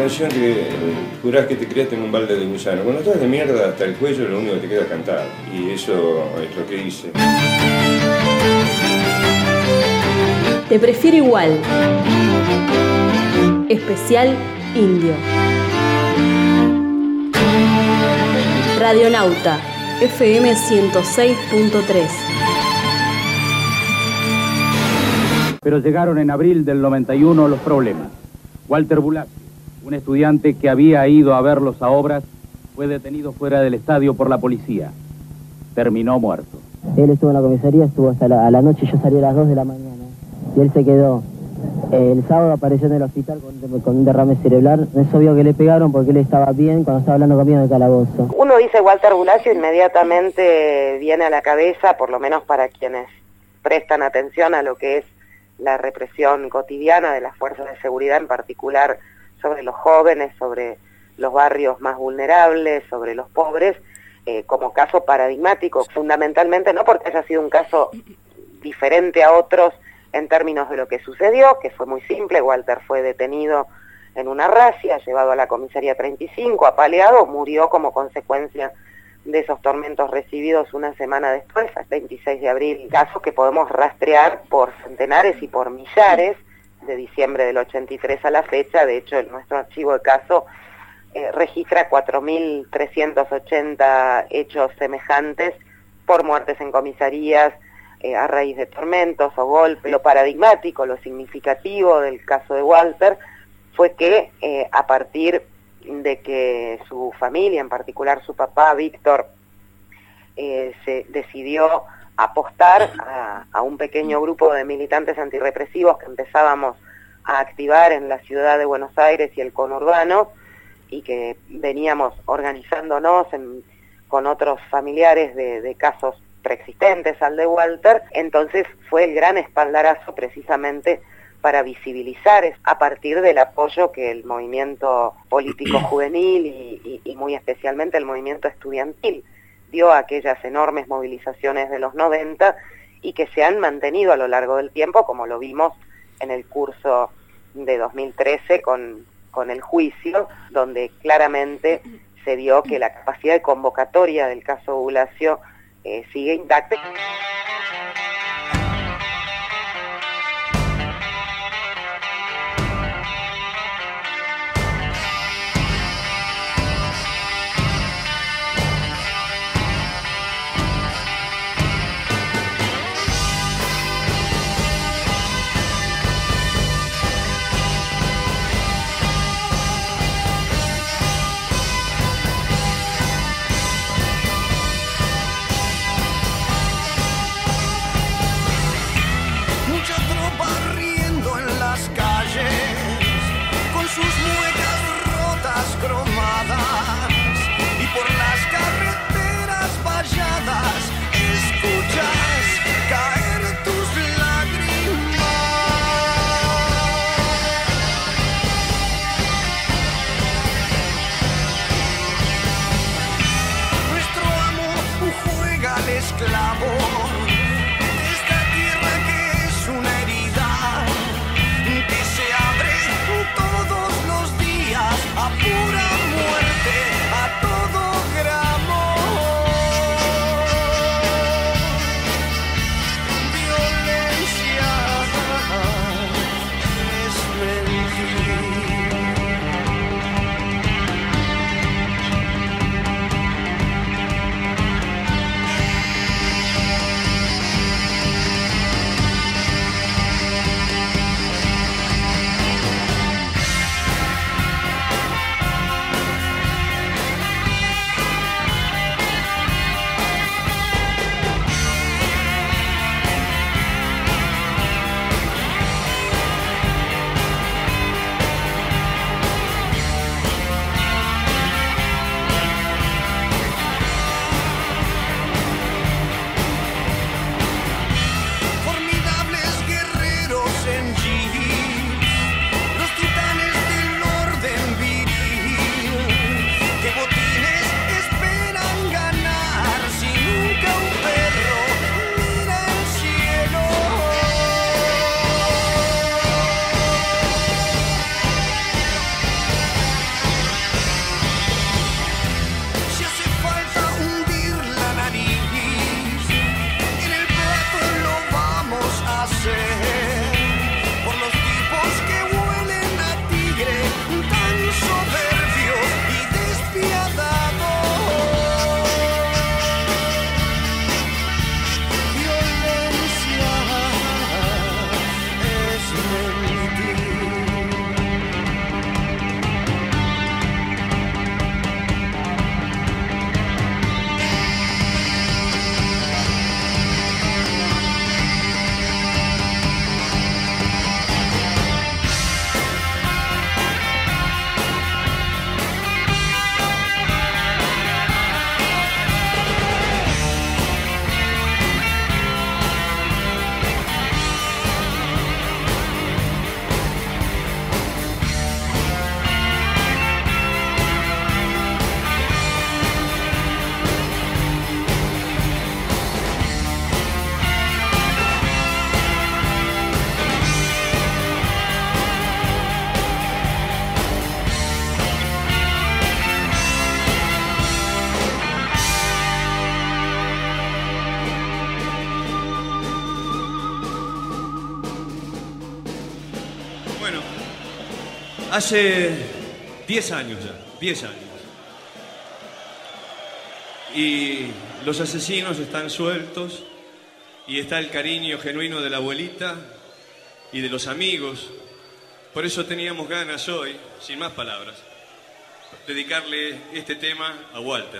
canción que jurás que te criaste en un balde de gusano. Cuando estás de mierda hasta el cuello, lo único que te queda es cantar. Y eso es lo que hice. Te prefiero igual. Especial Indio. Radionauta, FM 106.3. Pero llegaron en abril del 91 los problemas. Walter Bulacio, un estudiante que había ido a verlos a Obras, fue detenido fuera del estadio por la policía. Terminó muerto. Él estuvo en la comisaría, estuvo hasta la noche, yo salí a las 2 de la mañana. Y él se quedó. El sábado apareció en el hospital con un derrame cerebral. Es obvio que le pegaron porque él estaba bien cuando estaba hablando conmigo en el calabozo. Uno dice Walter Bulacio, inmediatamente viene a la cabeza, por lo menos para quienes prestan atención a lo que es la represión cotidiana de las fuerzas de seguridad, en particular sobre los jóvenes, sobre los barrios más vulnerables, sobre los pobres, como caso paradigmático, fundamentalmente no porque haya sido un caso diferente a otros en términos de lo que sucedió, que fue muy simple. Walter fue detenido en una racia, llevado a la comisaría 35, apaleado, murió como consecuencia de esos tormentos recibidos una semana después, el 26 de abril, casos que podemos rastrear por centenares y por millares, de diciembre del 83 a la fecha. De hecho, nuestro archivo de caso registra 4.380 hechos semejantes por muertes en comisarías, a raíz de tormentos o golpes. Lo paradigmático, lo significativo del caso de Walter fue que a partir de que su familia, en particular su papá, Víctor, se decidió apostar a un pequeño grupo de militantes antirrepresivos que empezábamos a activar en la ciudad de Buenos Aires y el conurbano, y que veníamos organizándonos con otros familiares de casos preexistentes al de Walter. Entonces fue el gran espaldarazo precisamente para visibilizar, a partir del apoyo que el movimiento político juvenil y muy especialmente el movimiento estudiantil dio a aquellas enormes movilizaciones de los 90 y que se han mantenido a lo largo del tiempo, como lo vimos en el curso de 2013 con el juicio, donde claramente se vio que la capacidad de convocatoria del caso Bulacio sigue intacta. Hace 10 años ya, 10 años. Y los asesinos están sueltos y está el cariño genuino de la abuelita y de los amigos. Por eso teníamos ganas hoy, sin más palabras, dedicarle este tema a Walter.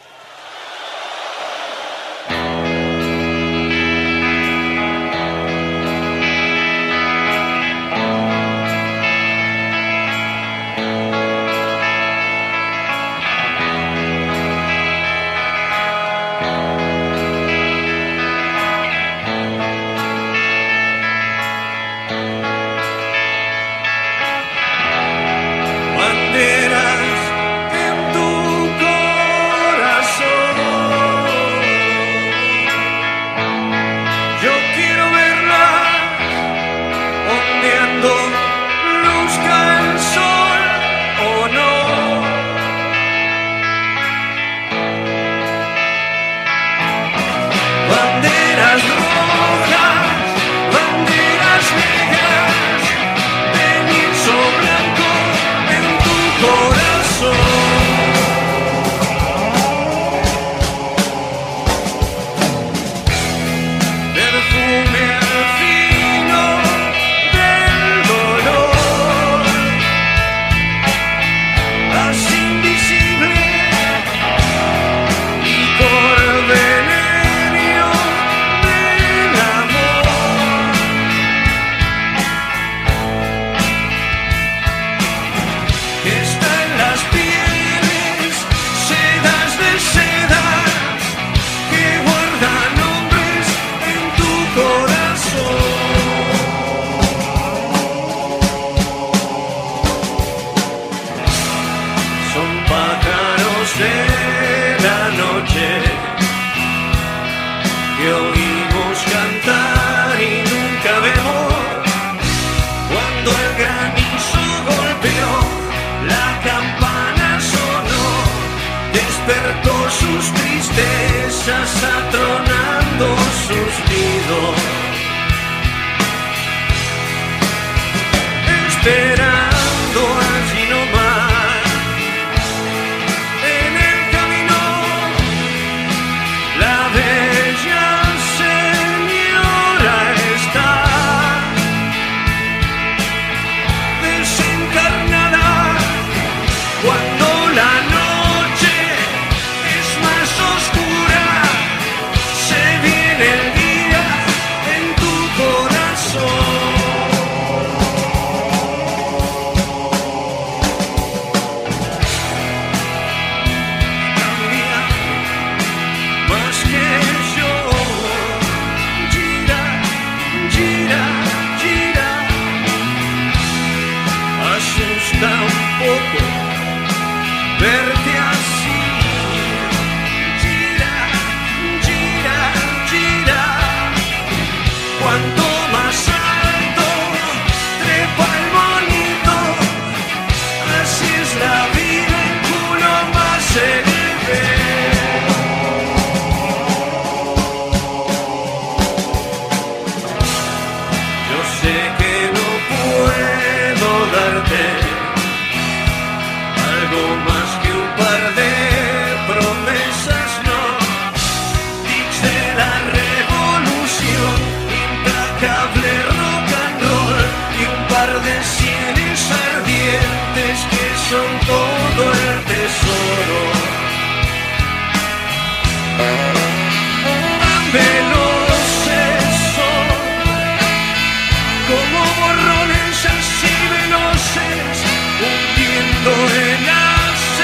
atronando sus nidos, esperando allí nomás, en el camino, la bella señora está desencarnada cuando la noche es más oscura, se viene el día en tu corazón. Cambia más que yo, gira, gira, gira, asusta un poco verte así, gira, gira, gira, cuanto más alto trepa el monito, así es la vida, el culo más se le ve. Yo sé que no puedo darte algo más que un par de promesas, no. Tics de la revolución, implacable rock and roll y un par de sienes ardientes que son todo el tesoro. Tan veloces son como borrones así veloces, hundiendo en las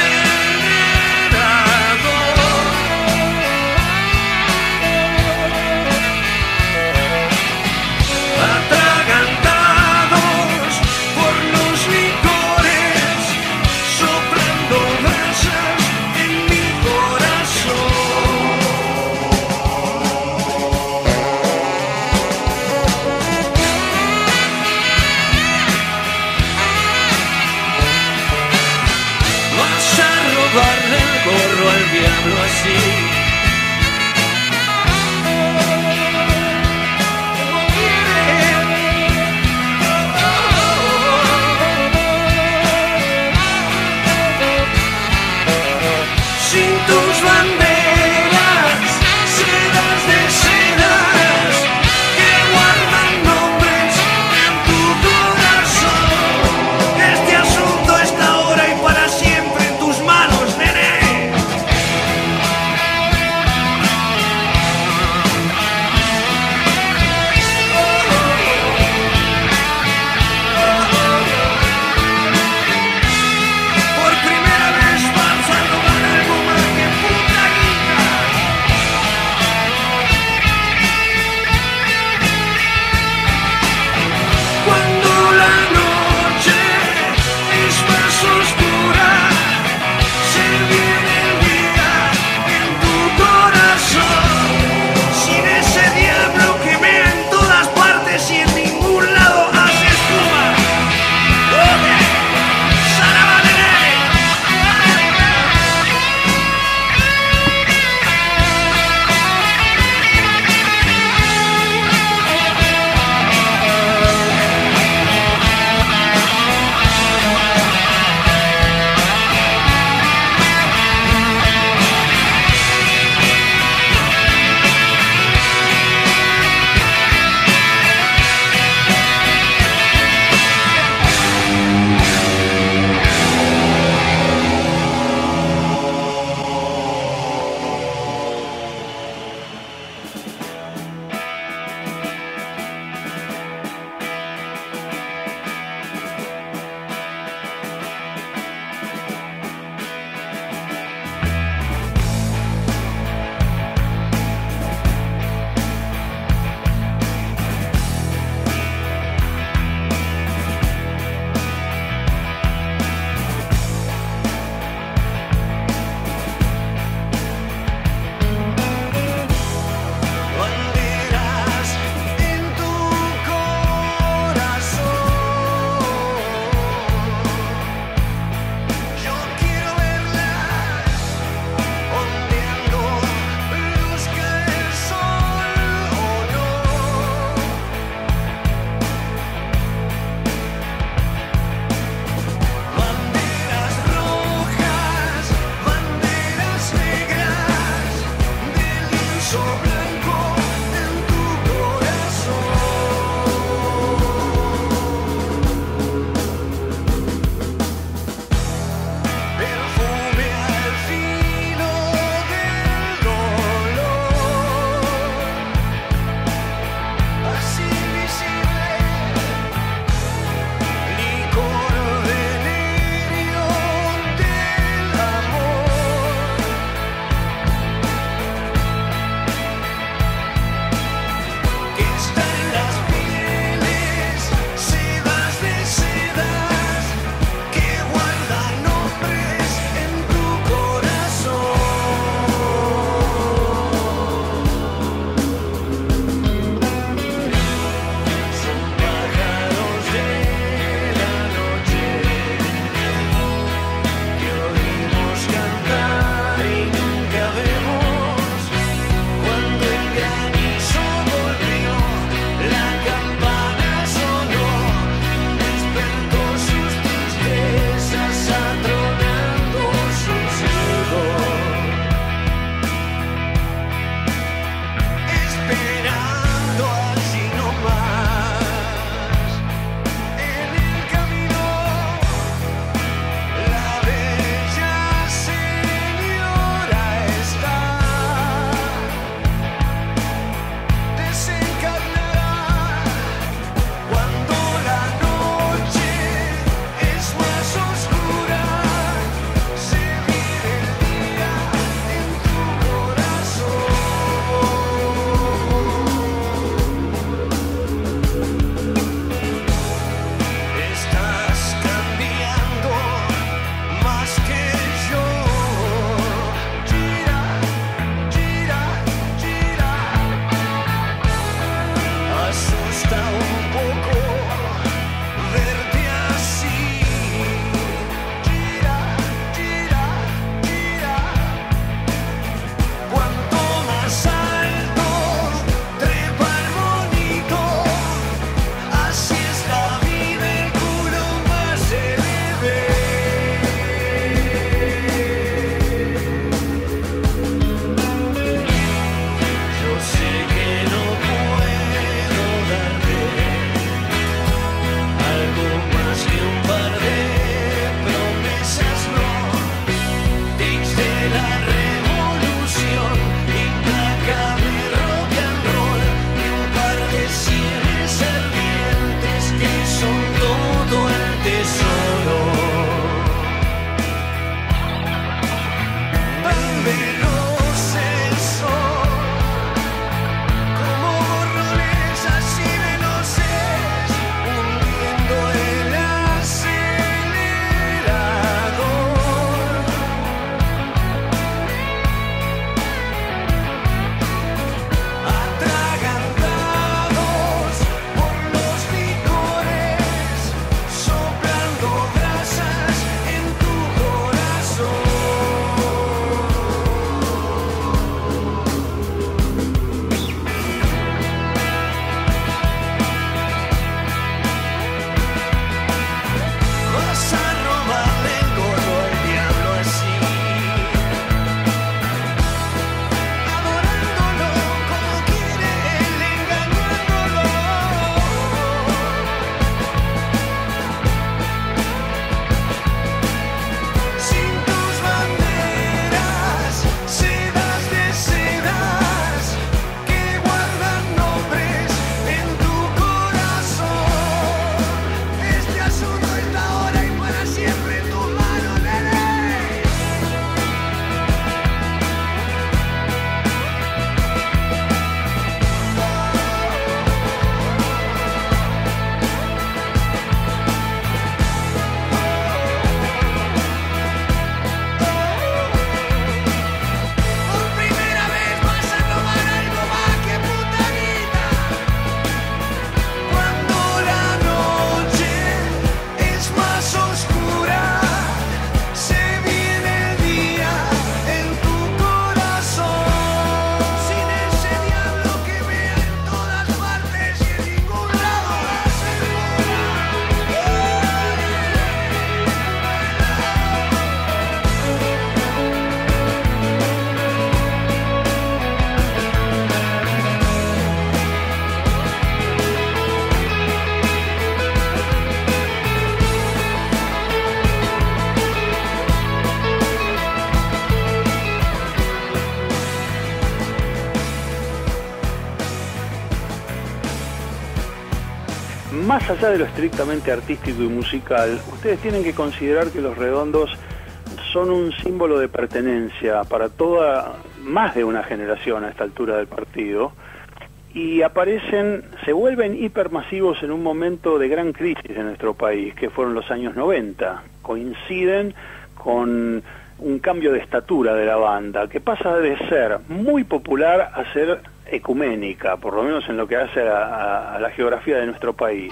más allá de lo estrictamente artístico y musical, ustedes tienen que considerar que Los Redondos son un símbolo de pertenencia para más de una generación a esta altura del partido, y se vuelven hipermasivos en un momento de gran crisis en nuestro país, que fueron los años 90. Coinciden con un cambio de estatura de la banda, que pasa de ser muy popular a ser ecuménica, por lo menos en lo que hace a la geografía de nuestro país.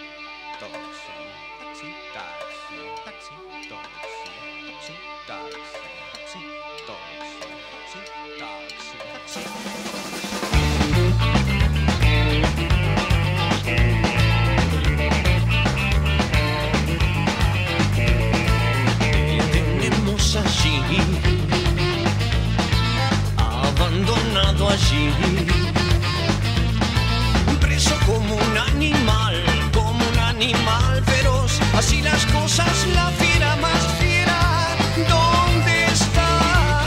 Abandonado allí, preso como un animal feroz. Así las cosas, la fiera más fiera, ¿dónde está?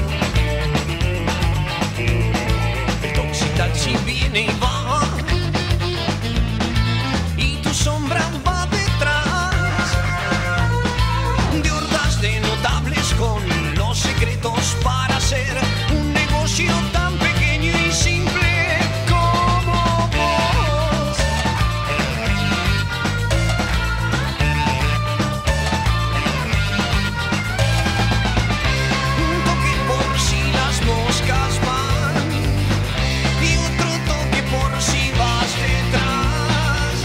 El taxi viene y va, y tu sombra va detrás de hordas de notables con los secretos para hacer un negocio tan pequeño y simple como vos. Un toque por si las moscas van y otro toque por si vas detrás.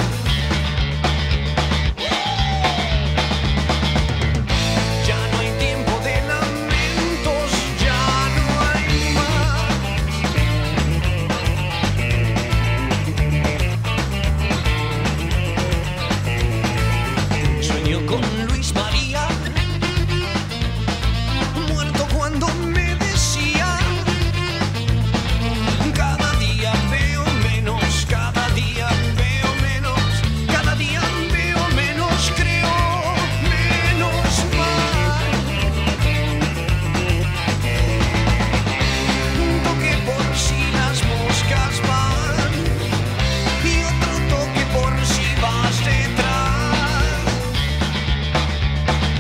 Ya no hay tiempo de lamentos, ya no hay más. Sueño con Luis María, muerto cuando me decía: cada día veo menos, cada día veo menos, cada día veo menos, creo menos mal. Un toque por si las moscas van y otro toque por si vas detrás.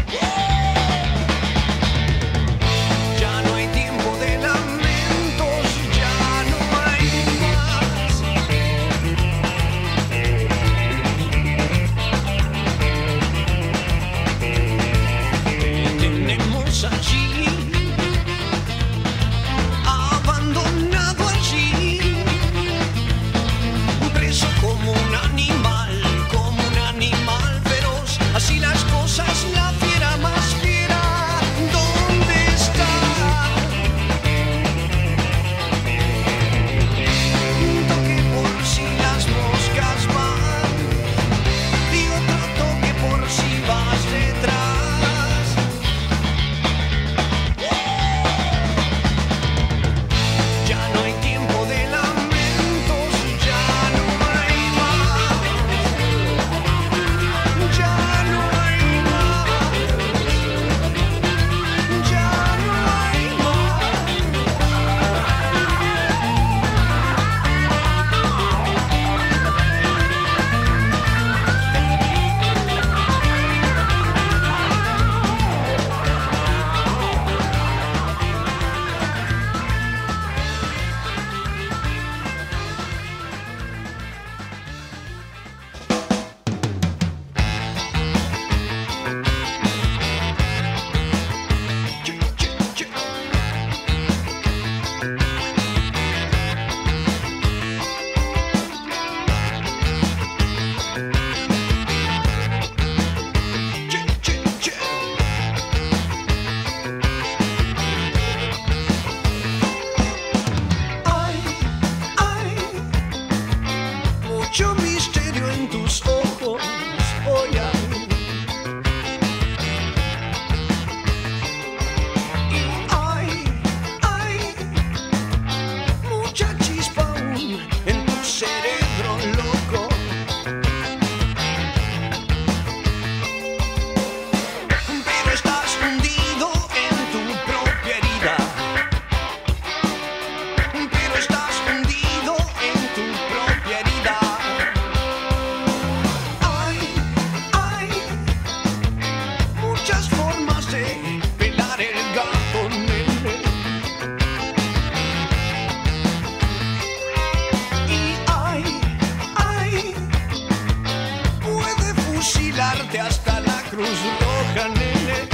llevarte hasta la Cruz Roja, nene.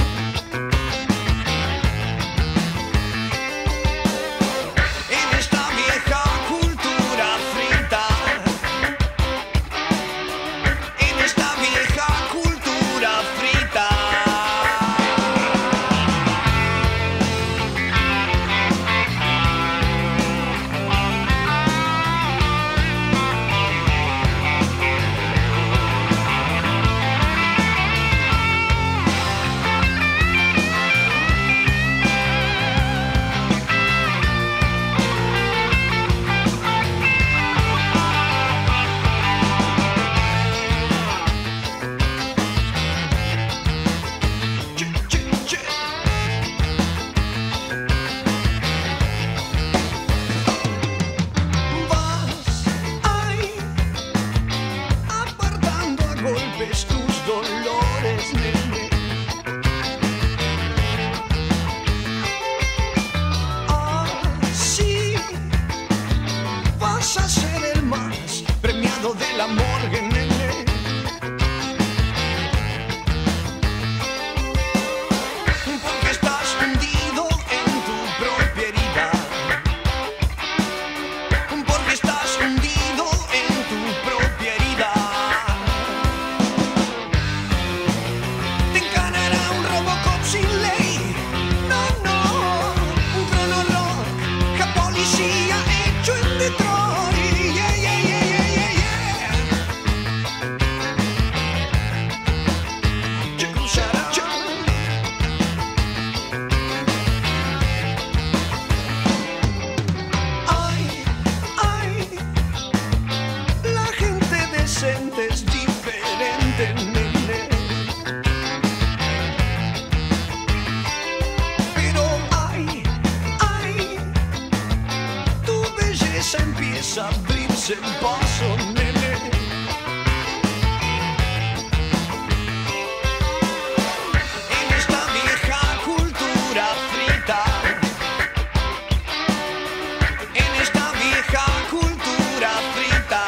En esta vieja cultura frita, en esta vieja cultura frita. Tus dolores, nene. Así vas a ser el más premiado de la morgue, nene. Porque estás hundido en tu propia herida. Porque estás hundido en tu propia herida. Sin ley, no, no, un cronolog, la policía hecho en Detroit, yeah, yeah, yeah, yeah, yeah, yeah. Cruzará. Ay, ay, la gente decente es diferente, nene. Empieza a abrirse el paso, nene. En esta vieja cultura frita, en esta vieja cultura frita.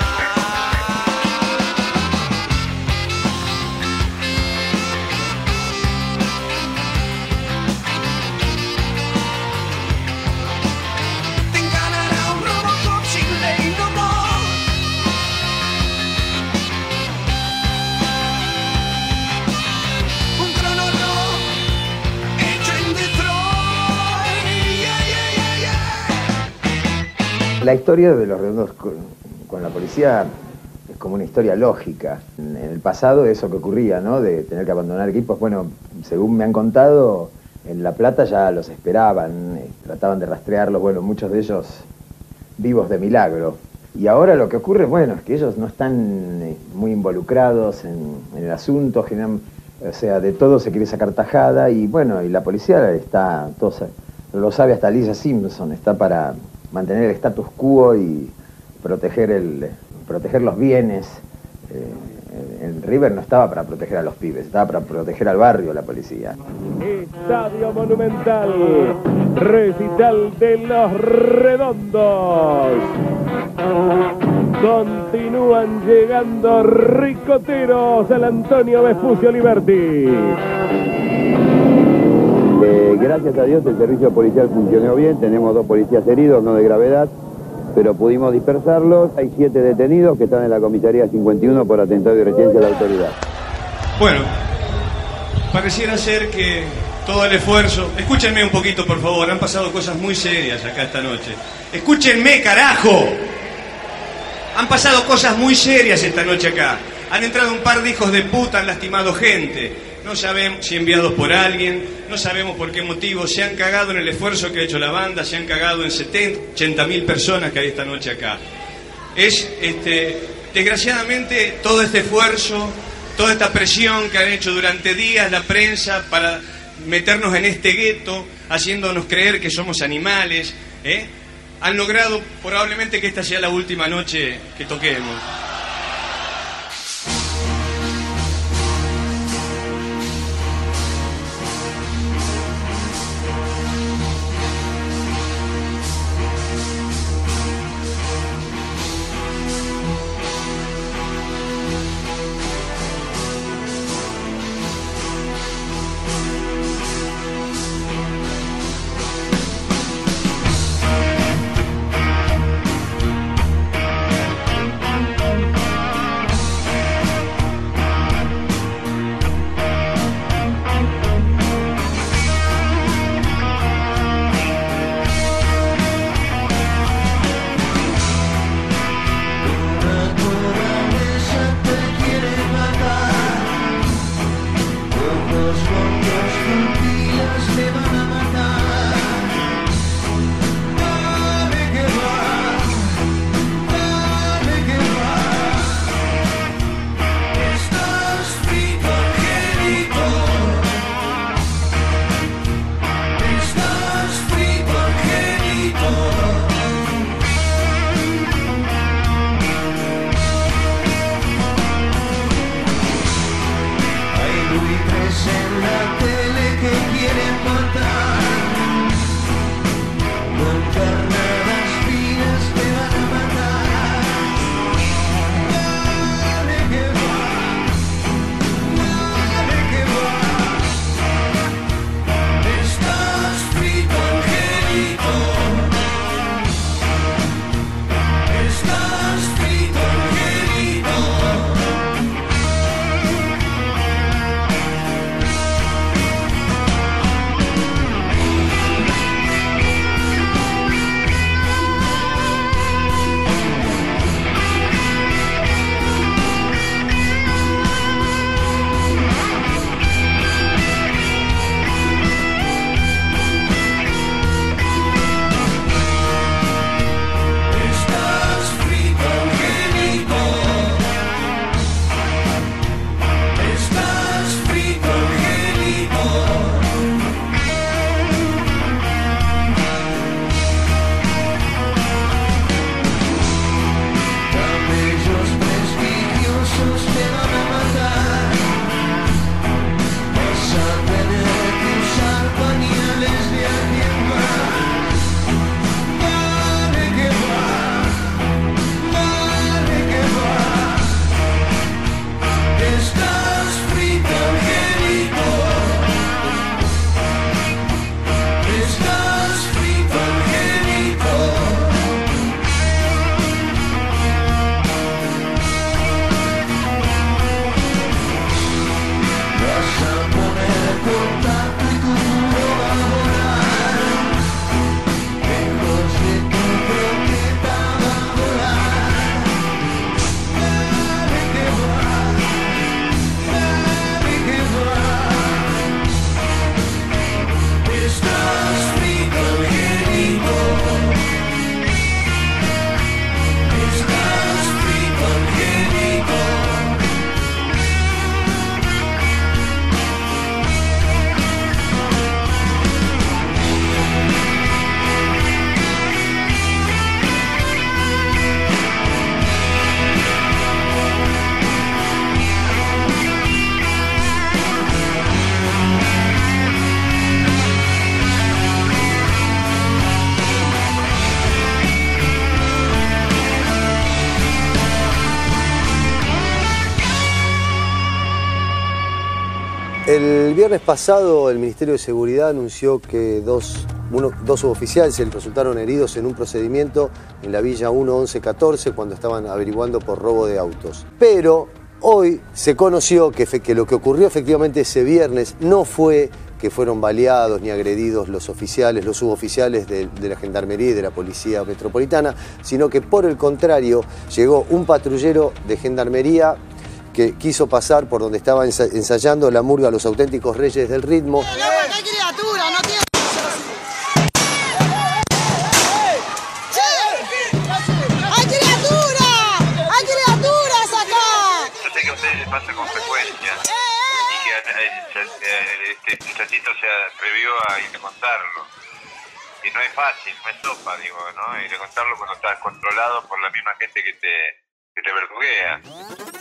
La historia de los redondos con la policía es como una historia lógica. En el pasado eso que ocurría, ¿no? De tener que abandonar equipos, bueno, según me han contado, en La Plata ya los esperaban, trataban de rastrearlos, bueno, muchos de ellos vivos de milagro. Y ahora lo que ocurre, bueno, es que ellos no están muy involucrados en el asunto, o sea, de todo se quiere sacar tajada y bueno, y la policía está, todo, lo sabe hasta Lisa Simpson, está para mantener el status quo y proteger los bienes. En River no estaba para proteger a los pibes, estaba para proteger al barrio, la policía. Estadio Monumental, recital de Los Redondos. Continúan llegando ricoteros al Antonio Vespucio Liberty. Gracias a Dios el servicio policial funcionó bien, tenemos 2 policías heridos, no de gravedad, pero pudimos dispersarlos. Hay 7 detenidos que están en la comisaría 51 por atentado y resistencia a la autoridad. Bueno, pareciera ser que todo el esfuerzo... Escúchenme un poquito, por favor, han pasado cosas muy serias acá esta noche. ¡Escúchenme, carajo! Han pasado cosas muy serias esta noche acá. Han entrado un par de hijos de puta, han lastimado gente. No sabemos si enviados por alguien, no sabemos por qué motivo. Se han cagado en el esfuerzo que ha hecho la banda, se han cagado en 80.000 personas que hay esta noche acá. Desgraciadamente, todo este esfuerzo, toda esta presión que han hecho durante días la prensa para meternos en este gueto, haciéndonos creer que somos animales, han logrado probablemente que esta sea la última noche que toquemos. El viernes pasado el Ministerio de Seguridad anunció que dos suboficiales resultaron heridos en un procedimiento en la Villa 1-11-14 cuando estaban averiguando por robo de autos. Pero hoy se conoció que lo que ocurrió efectivamente ese viernes no fue que fueron baleados ni agredidos los suboficiales de la Gendarmería y de la Policía Metropolitana, sino que por el contrario llegó un patrullero de Gendarmería que quiso pasar por donde estaba ensayando la murga Los Auténticos Reyes del Ritmo. ¡Qué criatura! ¡No tiene... ¡Hay criatura! ¡Hay criaturas acá! Yo sé que a ustedes les pasa con frecuencia y que este muchachito se atrevió a ir a contarlo. Y no es fácil, no es sopa, digo, ¿no? Ir a contarlo cuando estás controlado por la misma gente que te verduguea.